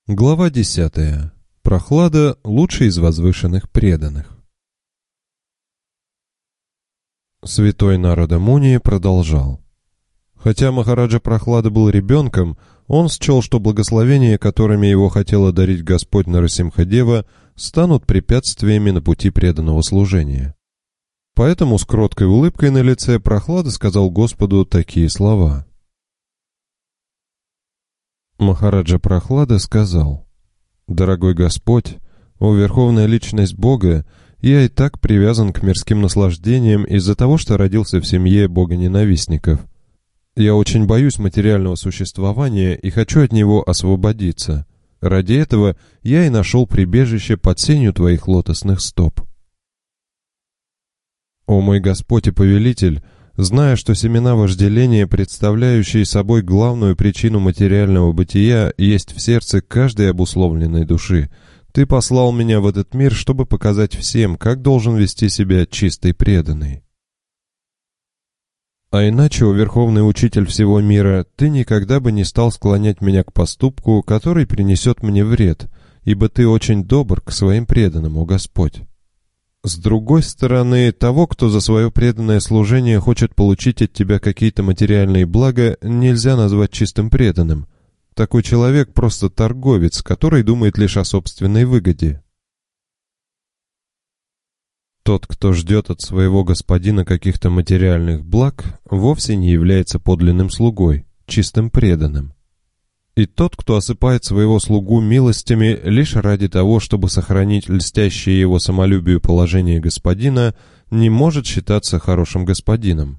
Глава 10. Прохлада – лучший из возвышенных преданных. Святой Нарада Муни продолжал. Хотя Махараджа Прохлада был ребенком, он счел, что благословения, которыми его хотел одарить Господь Нарасимха-дева, станут препятствиями на пути преданного служения. Поэтому с кроткой улыбкой на лице Прохлада сказал Господу такие слова. Махараджа Прохлада сказал: «Дорогой Господь, о Верховная Личность Бога, я и так привязан к мирским наслаждениям из-за того, что родился в семье богоненавистников. Я очень боюсь материального существования и хочу от него освободиться. Ради этого я и нашел прибежище под сенью Твоих лотосных стоп. О мой Господь и Повелитель, зная, что семена вожделения, представляющие собой главную причину материального бытия, есть в сердце каждой обусловленной души, Ты послал меня в этот мир, чтобы показать всем, как должен вести себя чистый преданный. А иначе, о Верховный Учитель всего мира, Ты никогда бы не стал склонять меня к поступку, который принесет мне вред, ибо Ты очень добр к своим преданным, о Господь. С другой стороны, того, кто за свое преданное служение хочет получить от тебя какие-то материальные блага, нельзя назвать чистым преданным. Такой человек просто торговец, который думает лишь о собственной выгоде. Тот, кто ждет от своего господина каких-то материальных благ, вовсе не является подлинным слугой, чистым преданным. И тот, кто осыпает своего слугу милостями лишь ради того, чтобы сохранить льстящее его самолюбию положение господина, не может считаться хорошим господином.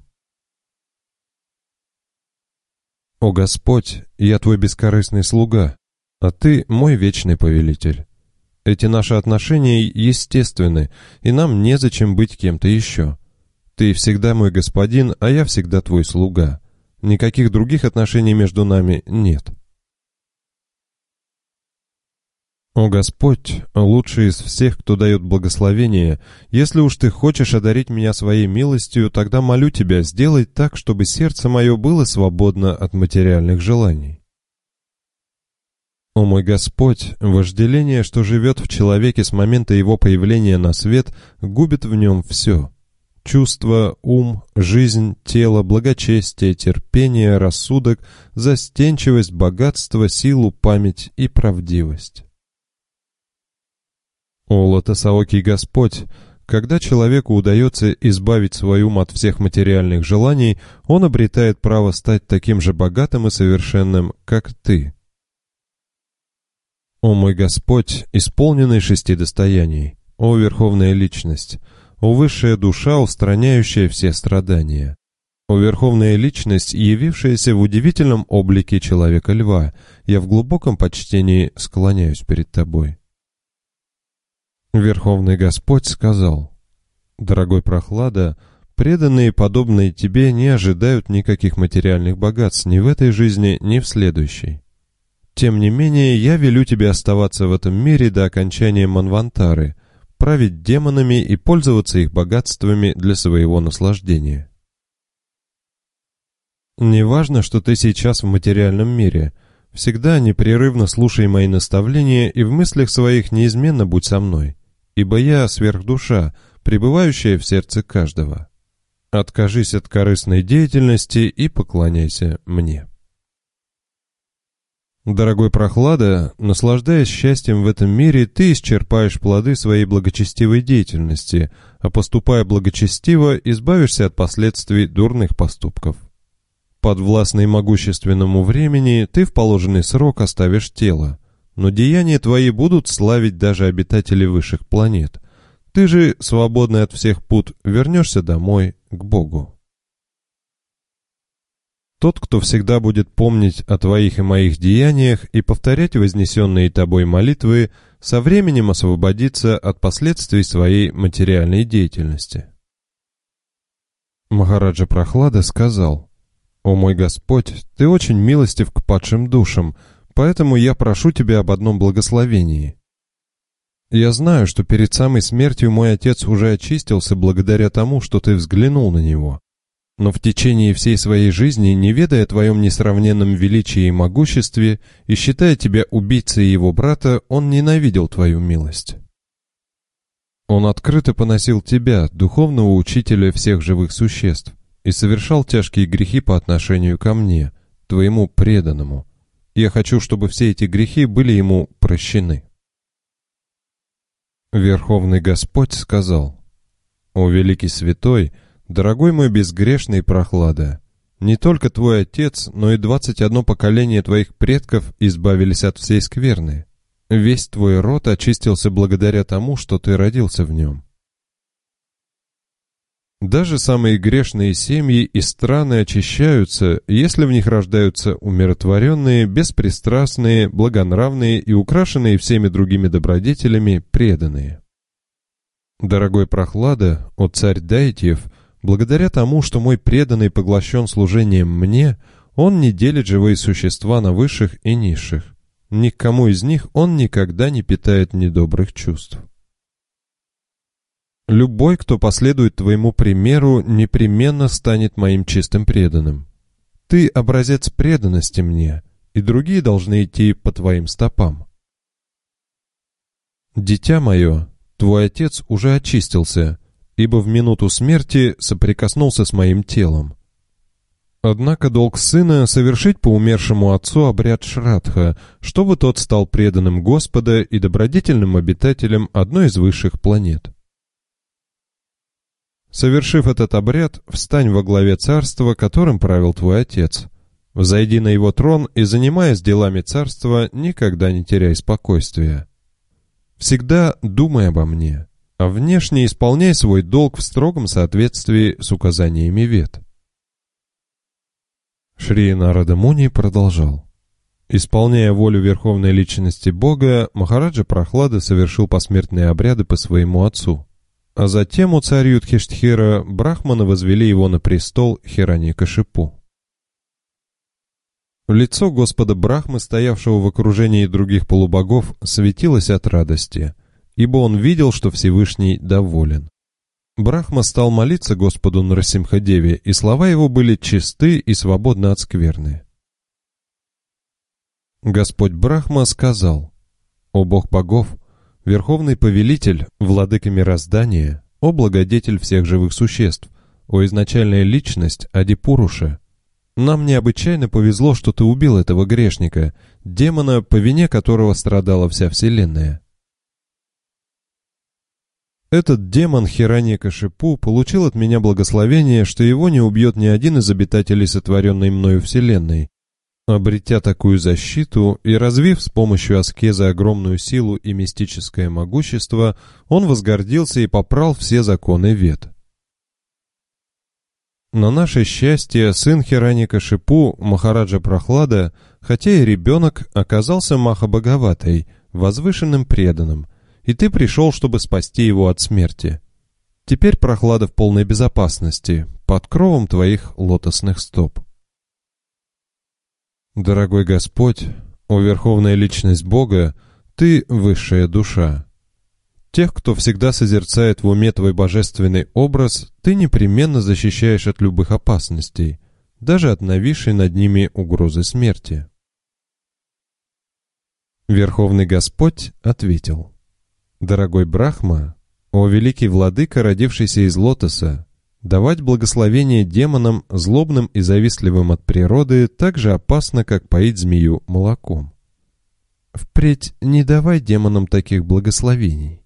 О Господь, я Твой бескорыстный слуга, а Ты мой вечный повелитель. Эти наши отношения естественны, и нам незачем быть кем-то еще. Ты всегда мой господин, а я всегда Твой слуга. Никаких других отношений между нами нет. О Господь, лучший из всех, кто дает благословение, если уж Ты хочешь одарить меня своей милостью, тогда молю Тебя, сделай так, чтобы сердце мое было свободно от материальных желаний. О мой Господь, вожделение, что живет в человеке с момента его появления на свет, губит в нем все. Чувства, ум, жизнь, тело, благочестие, терпение, рассудок, застенчивость, богатство, силу, память и правдивость. О лотосоокий Господь, когда человеку удается избавить свой ум от всех материальных желаний, он обретает право стать таким же богатым и совершенным, как Ты. О мой Господь, исполненный 6 достояний, о Верховная Личность, о Высшая Душа, устраняющая все страдания, о Верховная Личность, явившаяся в удивительном облике Человека-льва, я в глубоком почтении склоняюсь перед Тобой. Верховный Господь сказал: «Дорогой Прохлада, преданные, подобные тебе, не ожидают никаких материальных богатств ни в этой жизни, ни в следующей. Тем не менее, я велю тебе оставаться в этом мире до окончания Манвантары, править демонами и пользоваться их богатствами для своего наслаждения. Не важно, что ты сейчас в материальном мире. Всегда непрерывно слушай мои наставления и в мыслях своих неизменно будь со мной, ибо я сверхдуша, пребывающая в сердце каждого. Откажись от корыстной деятельности и поклоняйся мне». Дорогой Прохлада, наслаждаясь счастьем в этом мире, ты исчерпаешь плоды своей благочестивой деятельности, а поступая благочестиво, избавишься от последствий дурных поступков. Подвластный могущественному времени, ты в положенный срок оставишь тело, но деяния твои будут славить даже обитатели высших планет. Ты же, свободный от всех пут, вернешься домой, к Богу. Тот, кто всегда будет помнить о твоих и моих деяниях и повторять вознесенные тобой молитвы, со временем освободится от последствий своей материальной деятельности. Махараджа Прохлада сказал: «О мой Господь, Ты очень милостив к падшим душам, поэтому я прошу Тебя об одном благословении. Я знаю, что перед самой смертью мой отец уже очистился благодаря тому, что Ты взглянул на него. Но в течение всей своей жизни, не ведая о твоем несравненном величии и могуществе и считая тебя убийцей его брата, он ненавидел твою милость. Он открыто поносил тебя, духовного учителя всех живых существ, и совершал тяжкие грехи по отношению ко мне, твоему преданному. Я хочу, чтобы все эти грехи были ему прощены». Верховный Господь сказал: «О великий святой, дорогой мой безгрешный Прохлада, не только твой отец, но и 21 поколение твоих предков избавились от всей скверны. Весь твой род очистился благодаря тому, что ты родился в нем. Даже самые грешные семьи и страны очищаются, если в них рождаются умиротворенные, беспристрастные, благонравные и украшенные всеми другими добродетелями преданные. Дорогой Прохлада, о царь Дайтьев, благодаря тому, что мой преданный поглощен служением мне, он не делит живые существа на высших и низших. Ни к кому из них он никогда не питает недобрых чувств. Любой, кто последует твоему примеру, непременно станет моим чистым преданным. Ты образец преданности мне, и другие должны идти по твоим стопам. Дитя мое, твой отец уже очистился, ибо в минуту смерти соприкоснулся с моим телом. Однако долг сына — совершить по умершему отцу обряд Шрадха, чтобы тот стал преданным Господа и добродетельным обитателем одной из высших планет. Совершив этот обряд, встань во главе царства, которым правил твой отец. Взойди на его трон и, занимаясь делами царства, никогда не теряй спокойствия. Всегда думай обо мне, а внешне исполняй свой долг в строгом соответствии с указаниями Вед». Шри Нарада Муни продолжал: «Исполняя волю Верховной Личности Бога, Махараджа Прохлада совершил посмертные обряды по своему отцу. А затем у царя Юдхиштхира брахманы возвели его на престол Хираньякашипу. Лицо Господа Брахмы, стоявшего в окружении других полубогов, светилось от радости, ибо он видел, что Всевышний доволен. Брахма стал молиться Господу Нарасимхадеве, и слова его были чисты и свободны от скверны. Господь Брахма сказал: «О Бог богов, Верховный Повелитель, Владыка мироздания, о Благодетель всех живых существ, о изначальная личность Адипуруша, нам необычайно повезло, что ты убил этого грешника, демона, по вине которого страдала вся вселенная. Этот демон Хираньякашипу получил от меня благословение, что его не убьет ни один из обитателей сотворенной мною вселенной. Обретя такую защиту и развив с помощью аскезы огромную силу и мистическое могущество, он возгордился и попрал все законы Вед. На наше счастье, сын Хираньякашипу, Махараджа Прохлада, хотя и ребенок, оказался Махабхагаватой, возвышенным преданным, и ты пришел, чтобы спасти его от смерти. Теперь Прохлада в полной безопасности, под кровом твоих лотосных стоп». Дорогой Господь, о Верховная Личность Бога, Ты — высшая душа. Тех, кто всегда созерцает в уме Твой божественный образ, Ты непременно защищаешь от любых опасностей, даже от нависшей над ними угрозы смерти. Верховный Господь ответил: «Дорогой Брахма, о великий владыка, родившийся из лотоса, давать благословение демонам, злобным и завистливым от природы, так же опасно, как поить змею молоком. Впредь не давай демонам таких благословений».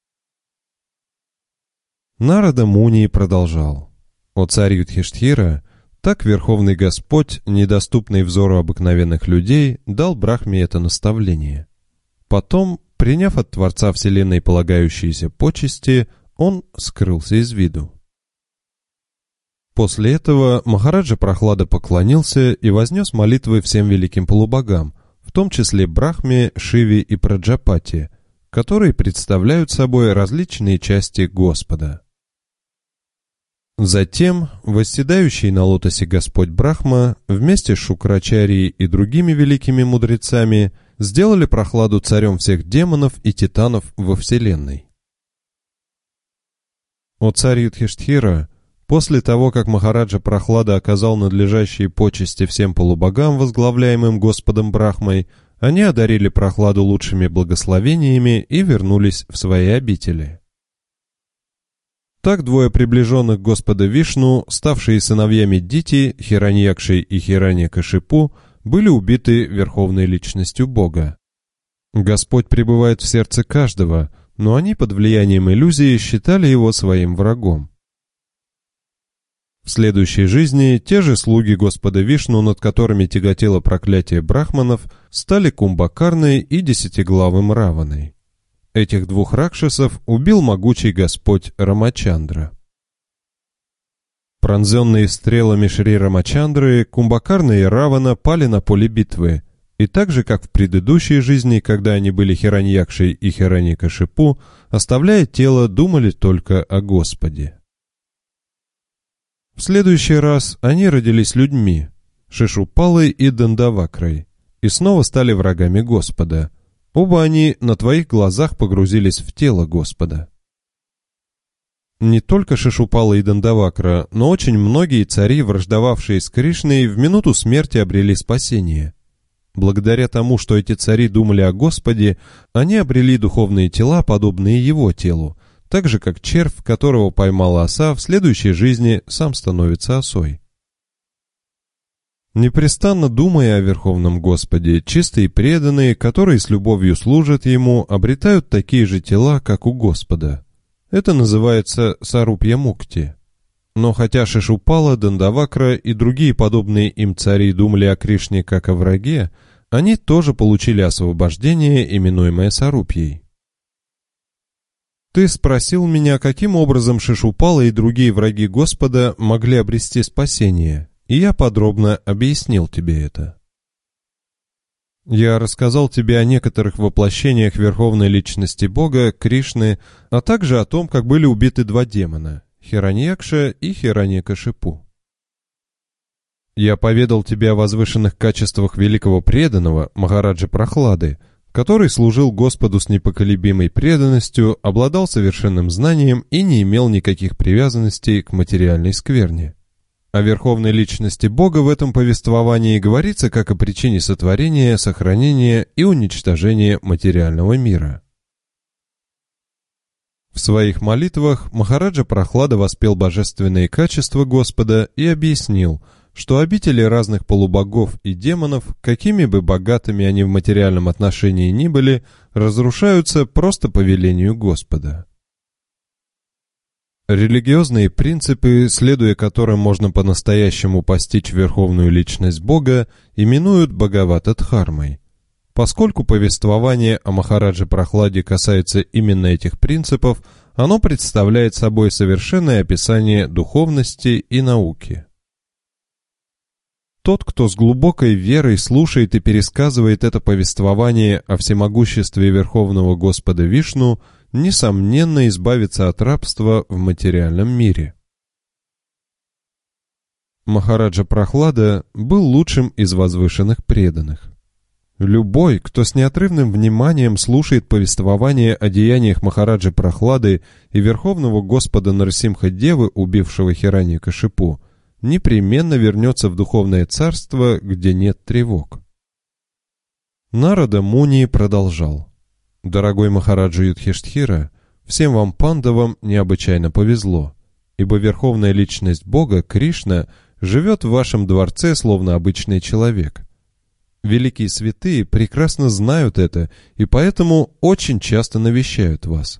Нарада Муни продолжал: «О царь Юдхиштхира, так Верховный Господь, недоступный взору обыкновенных людей, дал Брахме это наставление. Потом, приняв от Творца Вселенной полагающиеся почести, он скрылся из виду. После этого Махараджа Прохлада поклонился и вознес молитвы всем великим полубогам, в том числе Брахме, Шиве и Праджапати, которые представляют собой различные части Господа. Затем восседающий на лотосе Господь Брахма вместе с Шукрачарией и другими великими мудрецами сделали Прохладу царем всех демонов и титанов во Вселенной. О царь Юдхиштхира, После того, как Махараджа Прохлада оказал надлежащие почести всем полубогам, возглавляемым Господом Брахмой, они одарили Прохладу лучшими благословениями и вернулись в свои обители. Так двое приближенных Господа Вишну, ставшие сыновьями Дити, Хираньякши и Хираньякашипу, были убиты Верховной Личностью Бога. Господь пребывает в сердце каждого, но они под влиянием иллюзии считали его своим врагом. В следующей жизни те же слуги Господа Вишну, над которыми тяготело проклятие брахманов, стали Кумбакарной и десятиглавым Раваной. Этих двух ракшасов убил могучий Господь Рамачандра. Пронзенные стрелами Шри Рамачандры, Кумбакарна и Равана пали на поле битвы, и так же, как в предыдущей жизни, когда они были Хираньякшей и Хираньякашипу, оставляя тело, думали только о Господе. В следующий раз они родились людьми, Шишупалой и Дандавакрай, и снова стали врагами Господа. Оба они на твоих глазах погрузились в тело Господа. Не только Шишупала и Дандавакра, но очень многие цари, враждовавшие с Кришной, в минуту смерти обрели спасение. Благодаря тому, что эти цари думали о Господе, они обрели духовные тела, подобные его телу, так же, как червь, которого поймала оса, в следующей жизни сам становится осой. Непрестанно думая о Верховном Господе, чистые преданные, которые с любовью служат Ему, обретают такие же тела, как у Господа. Это называется сарупья-мукти. Но хотя Шишупала, Дандавакра и другие подобные им цари думали о Кришне как о враге, они тоже получили освобождение, именуемое сарупьей. Ты спросил меня, каким образом Шишупала и другие враги Господа могли обрести спасение, и я подробно объяснил тебе это. Я рассказал тебе о некоторых воплощениях Верховной Личности Бога, Кришны, а также о том, как были убиты два демона – Хираньякша и Хираньякашипу. Я поведал тебе о возвышенных качествах великого преданного Махараджи Прохлады, который служил Господу с непоколебимой преданностью, обладал совершенным знанием и не имел никаких привязанностей к материальной скверне. О Верховной Личности Бога в этом повествовании говорится как о причине сотворения, сохранения и уничтожения материального мира. В своих молитвах Махараджа Прохлада воспел божественные качества Господа и объяснил, что обители разных полубогов и демонов, какими бы богатыми они в материальном отношении ни были, разрушаются просто по велению Господа. Религиозные принципы, следуя которым можно по-настоящему постичь Верховную Личность Бога, именуют Бхагавата-дхармой. Поскольку повествование о Махарадже Прохладе касается именно этих принципов, оно представляет собой совершенное описание духовности и науки. Тот, кто с глубокой верой слушает и пересказывает это повествование о всемогуществе Верховного Господа Вишну, несомненно избавится от рабства в материальном мире. Махараджа Прохлада был лучшим из возвышенных преданных. Любой, кто с неотрывным вниманием слушает повествование о деяниях Махараджи Прохлады и Верховного Господа Нарсимха-девы, убившего Хираньякашипу, непременно вернется в духовное царство, где нет тревог. Нарада Муни продолжал. «Дорогой Махараджа Юдхиштхира, всем вам пандавам необычайно повезло, ибо Верховная Личность Бога, Кришна, живет в вашем дворце, словно обычный человек. Великие святые прекрасно знают это и поэтому очень часто навещают вас.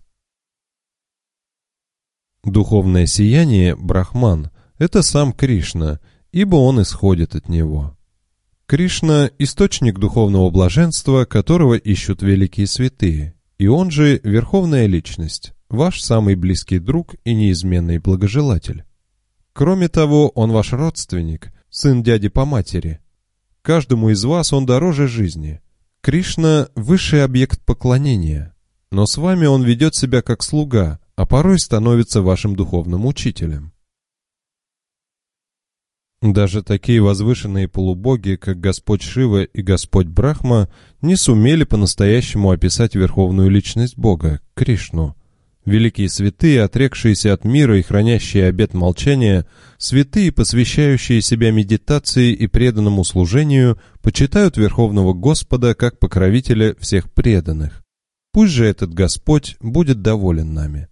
Духовное сияние, Брахман, это сам Кришна, ибо он исходит от него. Кришна – источник духовного блаженства, которого ищут великие святые, и он же Верховная Личность, ваш самый близкий друг и неизменный благожелатель. Кроме того, он ваш родственник, сын дяди по матери. Каждому из вас он дороже жизни. Кришна – высший объект поклонения, но с вами он ведет себя как слуга, а порой становится вашим духовным учителем. Даже такие возвышенные полубоги, как Господь Шива и Господь Брахма, не сумели по-настоящему описать Верховную Личность Бога, Кришну. Великие святые, отрекшиеся от мира и хранящие обет молчания, святые, посвящающие себя медитации и преданному служению, почитают Верховного Господа как покровителя всех преданных. Пусть же этот Господь будет доволен нами.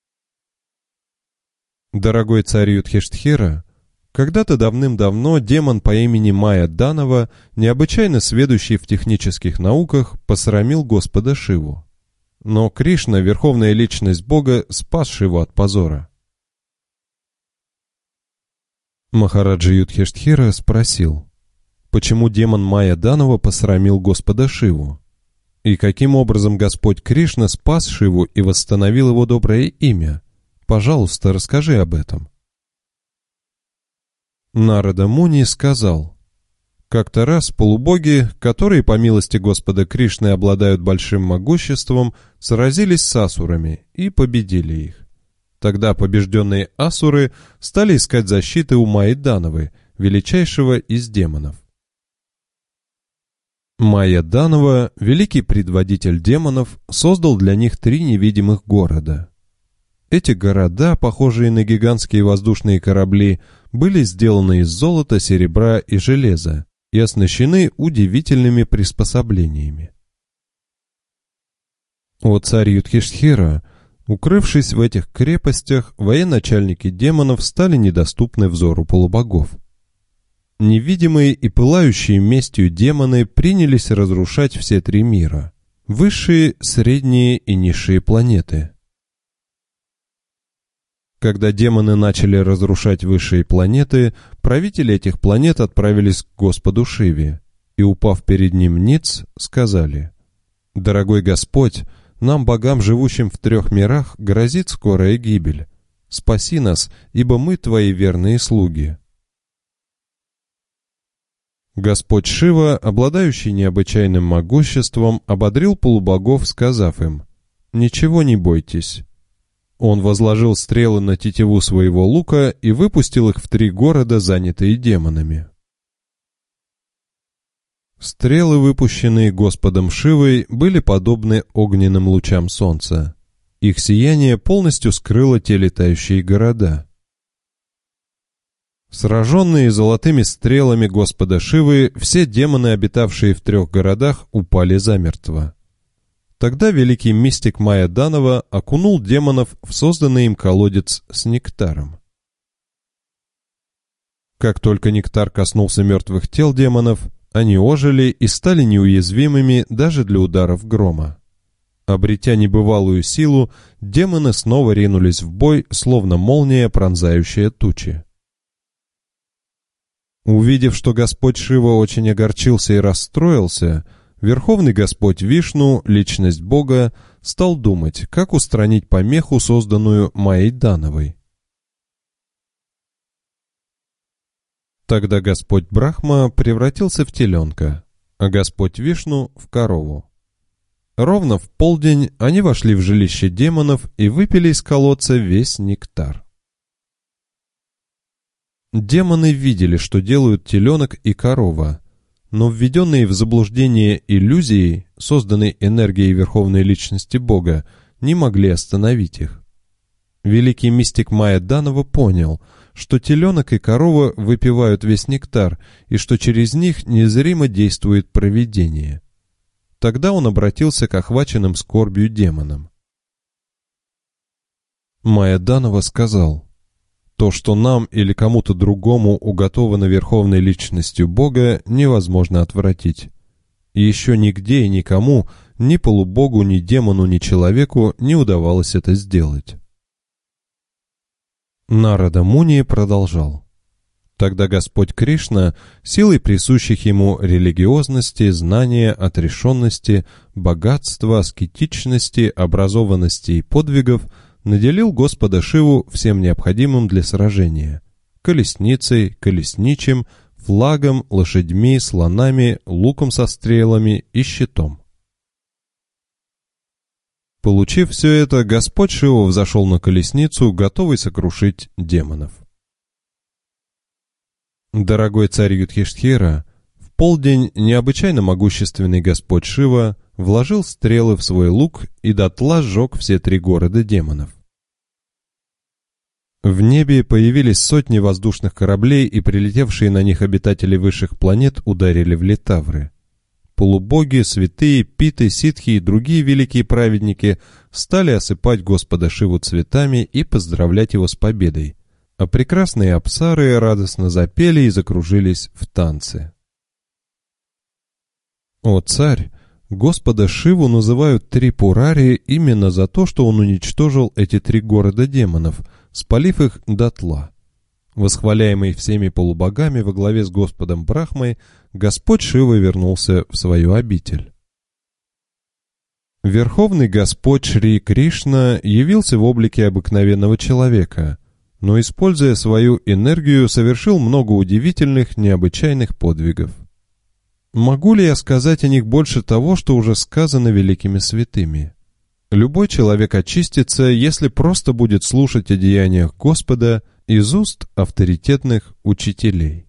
Дорогой царь Юдхиштхира, когда-то давным-давно демон по имени Майя Данава, необычайно сведущий в технических науках, посрамил Господа Шиву. Но Кришна, верховная личность Бога, спас Шиву от позора. Махараджа Юдхиштхира спросил, почему демон Майя Данава посрамил Господа Шиву? И каким образом Господь Кришна спас Шиву и восстановил его доброе имя? Пожалуйста, расскажи об этом. Нарада Муни сказал, как-то раз полубоги, которые по милости Господа Кришны обладают большим могуществом, сразились с асурами и победили их. Тогда побежденные асуры стали искать защиты у Майи Данавы, величайшего из демонов. Майя Данава, великий предводитель демонов, создал для них 3 невидимых города. Эти города, похожие на гигантские воздушные корабли, были сделаны из золота, серебра и железа и оснащены удивительными приспособлениями. О царь Юдхиштхира, укрывшись в этих крепостях, военачальники демонов стали недоступны взору полубогов. Невидимые и пылающие местью демоны принялись разрушать все 3 мира – высшие, средние и низшие планеты. Когда демоны начали разрушать высшие планеты, правители этих планет отправились к Господу Шиве и, упав перед ним ниц, сказали: «Дорогой Господь, нам, богам, живущим в 3 мирах, грозит скорая гибель. Спаси нас, ибо мы твои верные слуги». Господь Шива, обладающий необычайным могуществом, ободрил полубогов, сказав им: «Ничего не бойтесь». Он возложил стрелы на тетиву своего лука и выпустил их в 3 города, занятые демонами. Стрелы, выпущенные Господом Шивой, были подобны огненным лучам солнца. Их сияние полностью скрыло те летающие города. Сраженные золотыми стрелами Господа Шивы, все демоны, обитавшие в 3 городах, упали замертво. Тогда великий мистик Майя Данава окунул демонов в созданный им колодец с нектаром. Как только нектар коснулся мертвых тел демонов, они ожили и стали неуязвимыми даже для ударов грома. Обретя небывалую силу, демоны снова ринулись в бой, словно молния, пронзающая тучи. Увидев, что Господь Шива очень огорчился и расстроился, Верховный Господь Вишну, личность Бога, стал думать, как устранить помеху, созданную Майей Дановой. Тогда Господь Брахма превратился в теленка, а Господь Вишну — в корову. Ровно в полдень они вошли в жилище демонов и выпили из колодца весь нектар. Демоны видели, что делают теленок и корова, но введенные в заблуждение иллюзии, созданной энергией Верховной Личности Бога, не могли остановить их. Великий мистик Майя Данава понял, что теленок и корова выпивают весь нектар, и что через них незримо действует провидение. Тогда он обратился к охваченным скорбью демонам. Майя Данава сказал: «То, что нам или кому-то другому уготовано Верховной Личностью Бога, невозможно отвратить. И еще нигде и никому, ни полубогу, ни демону, ни человеку не удавалось это сделать». Нарада Муни продолжал: «Тогда Господь Кришна, силой присущих ему религиозности, знания, отрешенности, богатства, аскетичности, образованности и подвигов, наделил Господа Шиву всем необходимым для сражения: колесницей, колесничим, флагом, лошадьми, слонами, луком со стрелами и щитом. Получив все это, Господь Шива взошел на колесницу, готовый сокрушить демонов. Дорогой царь Юдхиштхира, в полдень необычайно могущественный Господь Шива, вложил стрелы в свой лук и дотла сжег все 3 города демонов. В небе появились сотни воздушных кораблей, и прилетевшие на них обитатели высших планет ударили в литавры. Полубоги, святые, питы, ситхи и другие великие праведники стали осыпать Господа Шиву цветами и поздравлять его с победой, а прекрасные апсары радостно запели и закружились в танце. О царь! Господа Шиву называют Трипурари именно за то, что он уничтожил эти 3 города демонов, спалив их дотла. Восхваляемый всеми полубогами во главе с Господом Брахмой, Господь Шива вернулся в свою обитель. Верховный Господь Шри Кришна явился в облике обыкновенного человека, но, используя свою энергию, совершил много удивительных, необычайных подвигов. Могу ли я сказать о них больше того, что уже сказано великими святыми? Любой человек очистится, если просто будет слушать о деяниях Господа из уст авторитетных учителей.